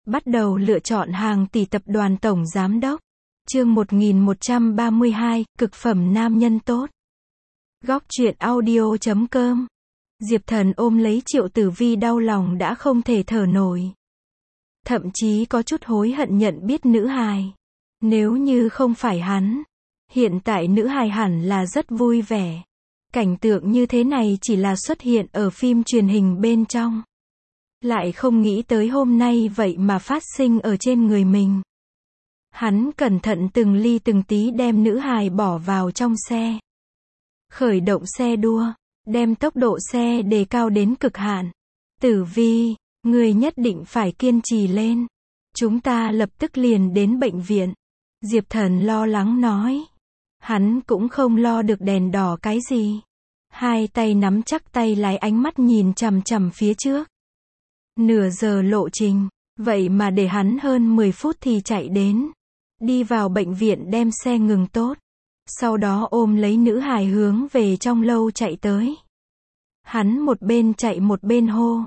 Bắt đầu lựa chọn hàng tỷ tập đoàn tổng giám đốc. Chương 1132, cực phẩm nam nhân tốt. Góc truyện audio.com. Diệp Thần ôm lấy Triệu Tử Vi đau lòng đã không thể thở nổi. Thậm chí có chút hối hận nhận biết nữ hài. Nếu như không phải hắn, hiện tại nữ hài hẳn là rất vui vẻ. Cảnh tượng như thế này chỉ là xuất hiện ở phim truyền hình bên trong. Lại không nghĩ tới hôm nay vậy mà phát sinh ở trên người mình. Hắn cẩn thận từng ly từng tí đem nữ hài bỏ vào trong xe. Khởi động xe đua, đem tốc độ xe đề cao đến cực hạn. Tử Vi, người nhất định phải kiên trì lên. Chúng ta lập tức liền đến bệnh viện. Diệp Thần lo lắng nói. Hắn cũng không lo được đèn đỏ cái gì. Hai tay nắm chắc tay lái, ánh mắt nhìn chằm chằm phía trước. Nửa giờ lộ trình, vậy mà để hắn hơn 10 phút thì chạy đến. Đi vào bệnh viện đem xe ngừng tốt. Sau đó ôm lấy nữ hài hướng về trong lâu chạy tới. Hắn một bên chạy một bên hô.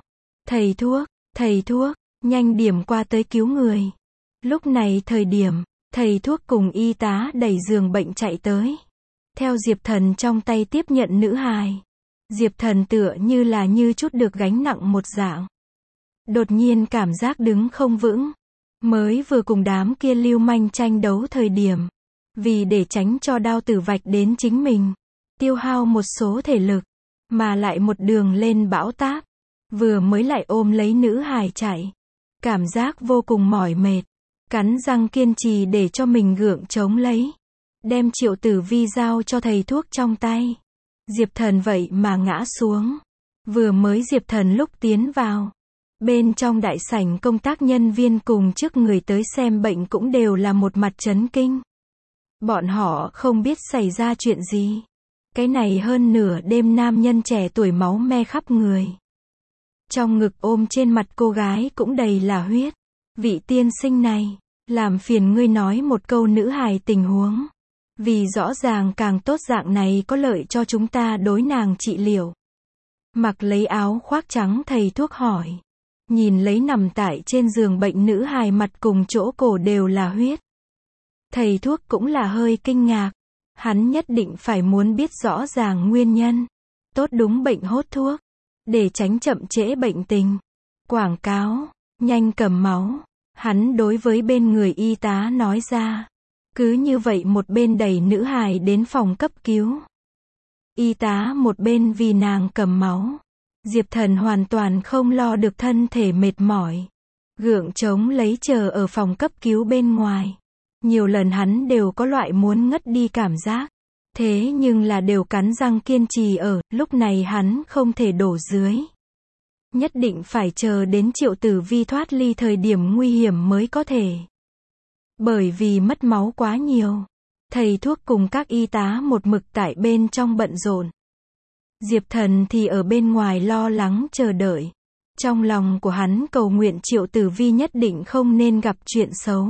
Thầy thuốc, nhanh điểm qua tới cứu người. Lúc này thời điểm, thầy thuốc cùng y tá đẩy giường bệnh chạy tới. Theo Diệp Thần trong tay tiếp nhận nữ hài. Diệp Thần tựa như là như chút được gánh nặng một dạng. Đột nhiên cảm giác đứng không vững. Mới vừa cùng đám kia lưu manh tranh đấu thời điểm. Vì để tránh cho đao tử vạch đến chính mình. Tiêu hao một số thể lực. Mà lại một đường lên bão táp. Vừa mới lại ôm lấy nữ hài chạy. Cảm giác vô cùng mỏi mệt. Cắn răng kiên trì để cho mình gượng chống lấy. Đem Triệu Tử Vi giao cho thầy thuốc trong tay. Diệp Thần vậy mà ngã xuống. Vừa mới Diệp Thần lúc tiến vào. Bên trong đại sảnh công tác nhân viên cùng trước người tới xem bệnh cũng đều là một mặt chấn kinh. Bọn họ không biết xảy ra chuyện gì. Cái này hơn nửa đêm nam nhân trẻ tuổi máu me khắp người. Trong ngực ôm trên mặt cô gái cũng đầy là huyết. Vị tiên sinh này, làm phiền ngươi nói một câu nữ hài tình huống. Vì rõ ràng càng tốt dạng này có lợi cho chúng ta đối nàng trị liệu. Mặc lấy áo khoác trắng thầy thuốc hỏi. Nhìn lấy nằm tại trên giường bệnh nữ hài mặt cùng chỗ cổ đều là huyết. Thầy thuốc cũng là hơi kinh ngạc. Hắn nhất định phải muốn biết rõ ràng nguyên nhân. Tốt đúng bệnh hốt thuốc. Để tránh chậm trễ bệnh tình. Quảng cáo, nhanh cầm máu. Hắn đối với bên người y tá nói ra. Cứ như vậy một bên đẩy nữ hài đến phòng cấp cứu. Y tá một bên vì nàng cầm máu. Diệp Thần hoàn toàn không lo được thân thể mệt mỏi. Gượng chống lấy chờ ở phòng cấp cứu bên ngoài. Nhiều lần hắn đều có loại muốn ngất đi cảm giác. Thế nhưng là đều cắn răng kiên trì ở, lúc này hắn không thể đổ dưới. Nhất định phải chờ đến Triệu Tử Vi thoát ly thời điểm nguy hiểm mới có thể. Bởi vì mất máu quá nhiều. Thầy thuốc cùng các y tá một mực tại bên trong bận rộn. Diệp Thần thì ở bên ngoài lo lắng chờ đợi. Trong lòng của hắn cầu nguyện Triệu Tử Vi nhất định không nên gặp chuyện xấu.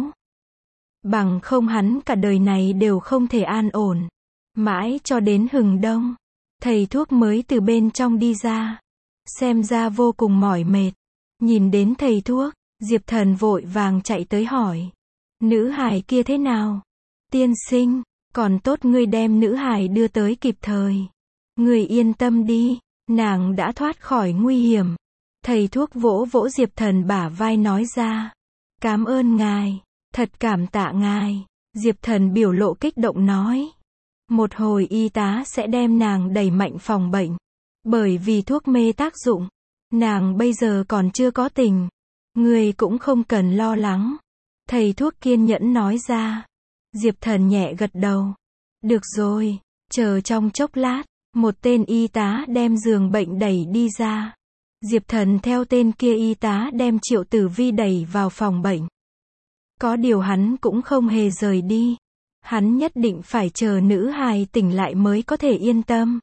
Bằng không hắn cả đời này đều không thể an ổn. Mãi cho đến hừng đông. Thầy thuốc mới từ bên trong đi ra. Xem ra vô cùng mỏi mệt. Nhìn đến thầy thuốc, Diệp Thần vội vàng chạy tới hỏi. Nữ hài kia thế nào? Tiên sinh, còn tốt ngươi đem nữ hài đưa tới kịp thời. Ngươi yên tâm đi, nàng đã thoát khỏi nguy hiểm. Thầy thuốc vỗ vỗ Diệp Thần bả vai nói ra. Cảm ơn ngài, thật cảm tạ ngài. Diệp Thần biểu lộ kích động nói. Một hồi y tá sẽ đem nàng đẩy mạnh phòng bệnh. Bởi vì thuốc mê tác dụng, nàng bây giờ còn chưa có tình. Ngươi cũng không cần lo lắng. Thầy thuốc kiên nhẫn nói ra. Diệp Thần nhẹ gật đầu. Được rồi, chờ trong chốc lát. Một tên y tá đem giường bệnh đẩy đi ra. Diệp Thần theo tên kia y tá đem Triệu Tử Vi đẩy vào phòng bệnh. Có điều hắn cũng không hề rời đi. Hắn nhất định phải chờ nữ hài tỉnh lại mới có thể yên tâm.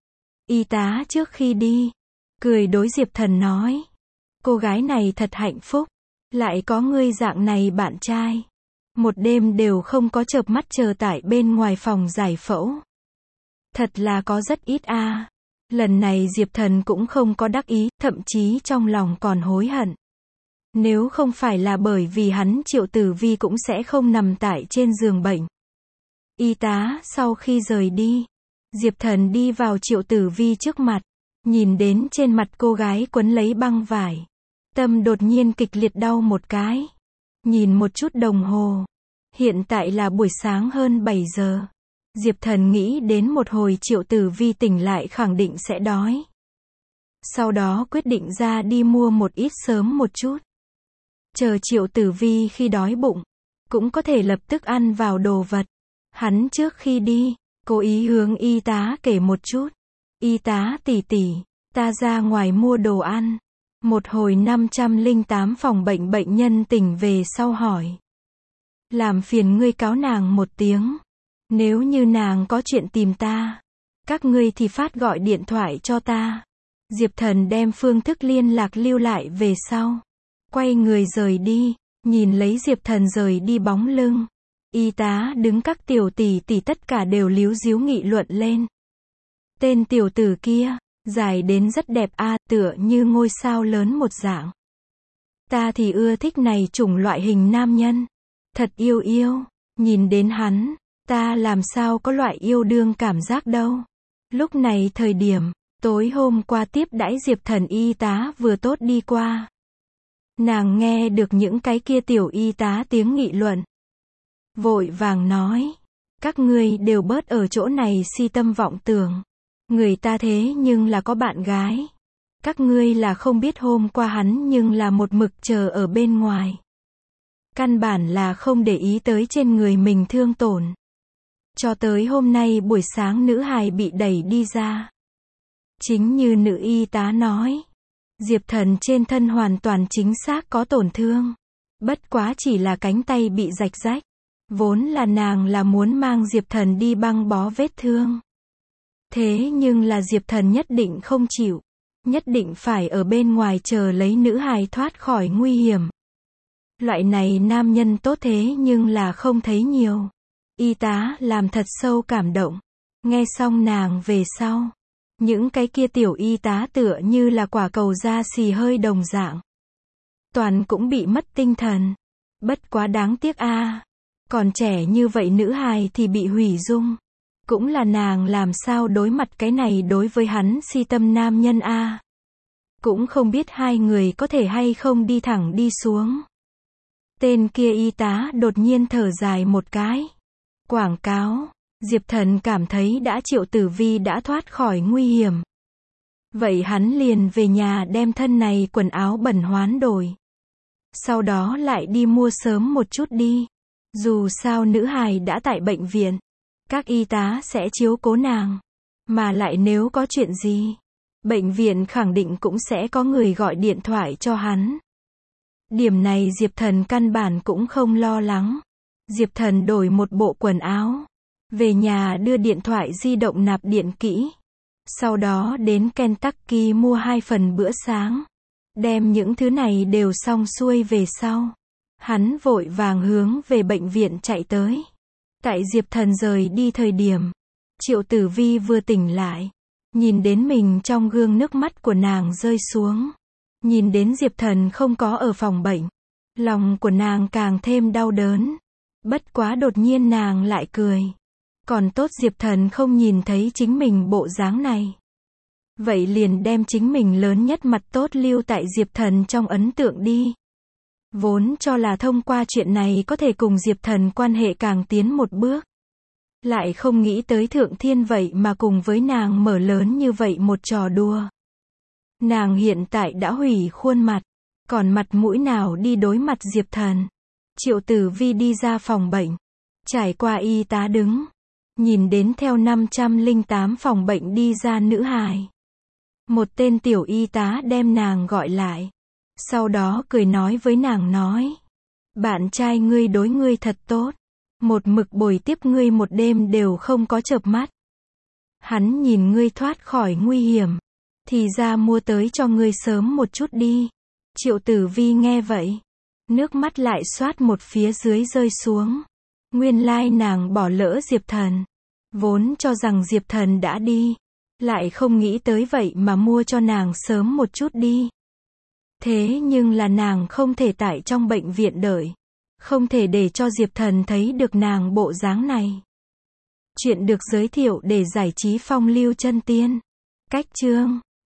Y tá trước khi đi, cười đối Diệp Thần nói. Cô gái này thật hạnh phúc. Lại có ngươi dạng này bạn trai. Một đêm đều không có chợp mắt chờ tại bên ngoài phòng giải phẫu. Thật là có rất ít a. Lần này Diệp Thần cũng không có đắc ý, thậm chí trong lòng còn hối hận. Nếu không phải là bởi vì hắn, Triệu Tử Vi cũng sẽ không nằm tại trên giường bệnh. Y tá sau khi rời đi, Diệp Thần đi vào Triệu Tử Vi trước mặt, nhìn đến trên mặt cô gái quấn lấy băng vải. Tâm đột nhiên kịch liệt đau một cái. Nhìn một chút đồng hồ. Hiện tại là buổi sáng hơn 7 giờ. Diệp Thần nghĩ đến một hồi Triệu Tử Vi tỉnh lại khẳng định sẽ đói. Sau đó quyết định ra đi mua một ít sớm một chút. Chờ Triệu Tử Vi khi đói bụng, cũng có thể lập tức ăn vào đồ vật. Hắn trước khi đi, cố ý hướng y tá kể một chút. Y tá tỷ tỷ, ta ra ngoài mua đồ ăn. Một hồi 508 phòng bệnh bệnh nhân tỉnh về sau hỏi. Làm phiền ngươi cáo nàng một tiếng. Nếu như nàng có chuyện tìm ta, các ngươi thì phát gọi điện thoại cho ta. Diệp Thần đem phương thức liên lạc lưu lại về sau. Quay người rời đi, nhìn lấy Diệp Thần rời đi bóng lưng. Y tá đứng các tiểu tỷ tỷ tất cả đều líu díu nghị luận lên. Tên tiểu tử kia, dài đến rất đẹp a, tựa như ngôi sao lớn một dạng. Ta thì ưa thích này chủng loại hình nam nhân. Thật yêu yêu, nhìn đến hắn, ta làm sao có loại yêu đương cảm giác đâu. Lúc này thời điểm, tối hôm qua tiếp đãi Diệp Thần y tá vừa tốt đi qua. Nàng nghe được những cái kia tiểu y tá tiếng nghị luận. Vội vàng nói, các ngươi đều bớt ở chỗ này si tâm vọng tưởng. Người ta thế nhưng là có bạn gái. Các ngươi là không biết hôm qua hắn nhưng là một mực chờ ở bên ngoài. Căn bản là không để ý tới trên người mình thương tổn. Cho tới hôm nay buổi sáng nữ hài bị đẩy đi ra. Chính như nữ y tá nói. Diệp Thần trên thân hoàn toàn chính xác có tổn thương. Bất quá chỉ là cánh tay bị rạch rách. Vốn là nàng là muốn mang Diệp Thần đi băng bó vết thương. Thế nhưng là Diệp Thần nhất định không chịu. Nhất định phải ở bên ngoài chờ lấy nữ hài thoát khỏi nguy hiểm. Loại này nam nhân tốt thế nhưng là không thấy nhiều. Y tá làm thật sâu cảm động. Nghe xong nàng về sau. Những cái kia tiểu y tá tựa như là quả cầu da xì hơi đồng dạng. Toàn cũng bị mất tinh thần. Bất quá đáng tiếc a. Còn trẻ như vậy nữ hài thì bị hủy dung. Cũng là nàng làm sao đối mặt cái này đối với hắn si tâm nam nhân a. Cũng không biết hai người có thể hay không đi thẳng đi xuống. Tên kia y tá đột nhiên thở dài một cái. Quảng cáo. Diệp Thần cảm thấy đã Triệu Tử Vi đã thoát khỏi nguy hiểm. Vậy hắn liền về nhà đem thân này quần áo bẩn hoán đổi. Sau đó lại đi mua sớm một chút đi. Dù sao nữ hài đã tại bệnh viện. Các y tá sẽ chiếu cố nàng. Mà lại nếu có chuyện gì, bệnh viện khẳng định cũng sẽ có người gọi điện thoại cho hắn. Điểm này Diệp Thần căn bản cũng không lo lắng. Diệp Thần đổi một bộ quần áo. Về nhà đưa điện thoại di động nạp điện kỹ. Sau đó đến Kentucky mua 2 phần bữa sáng. Đem những thứ này đều xong xuôi về sau. Hắn vội vàng hướng về bệnh viện chạy tới. Tại Diệp Thần rời đi thời điểm, Triệu Tử Vi vừa tỉnh lại. Nhìn đến mình trong gương nước mắt của nàng rơi xuống. Nhìn đến Diệp Thần không có ở phòng bệnh. Lòng của nàng càng thêm đau đớn. Bất quá đột nhiên nàng lại cười. Còn tốt Diệp Thần không nhìn thấy chính mình bộ dáng này. Vậy liền đem chính mình lớn nhất mặt tốt lưu tại Diệp Thần trong ấn tượng đi. Vốn cho là thông qua chuyện này có thể cùng Diệp Thần quan hệ càng tiến một bước. Lại không nghĩ tới Thượng Thiên vậy mà cùng với nàng mở lớn như vậy một trò đùa. Nàng hiện tại đã hủy khuôn mặt. Còn mặt mũi nào đi đối mặt Diệp Thần. Triệu Tử Vi đi ra phòng bệnh. Trải qua y tá đứng. Nhìn đến theo 508 phòng bệnh đi ra nữ hài. Một tên tiểu y tá đem nàng gọi lại. Sau đó cười nói với nàng nói. Bạn trai ngươi đối ngươi thật tốt. Một mực bồi tiếp ngươi một đêm đều không có chợp mắt. Hắn nhìn ngươi thoát khỏi nguy hiểm. Thì ra mua tới cho ngươi sớm một chút đi. Triệu Tử Vi nghe vậy. Nước mắt lại xoát một phía dưới rơi xuống. Nguyên lai nàng bỏ lỡ Diệp Thần. Vốn cho rằng Diệp Thần đã đi. Lại không nghĩ tới vậy mà mua cho nàng sớm một chút đi. Thế nhưng là nàng không thể tại trong bệnh viện đợi. Không thể để cho Diệp Thần thấy được nàng bộ dáng này. Chuyện được giới thiệu để giải trí phong lưu chân tiên. Cách chương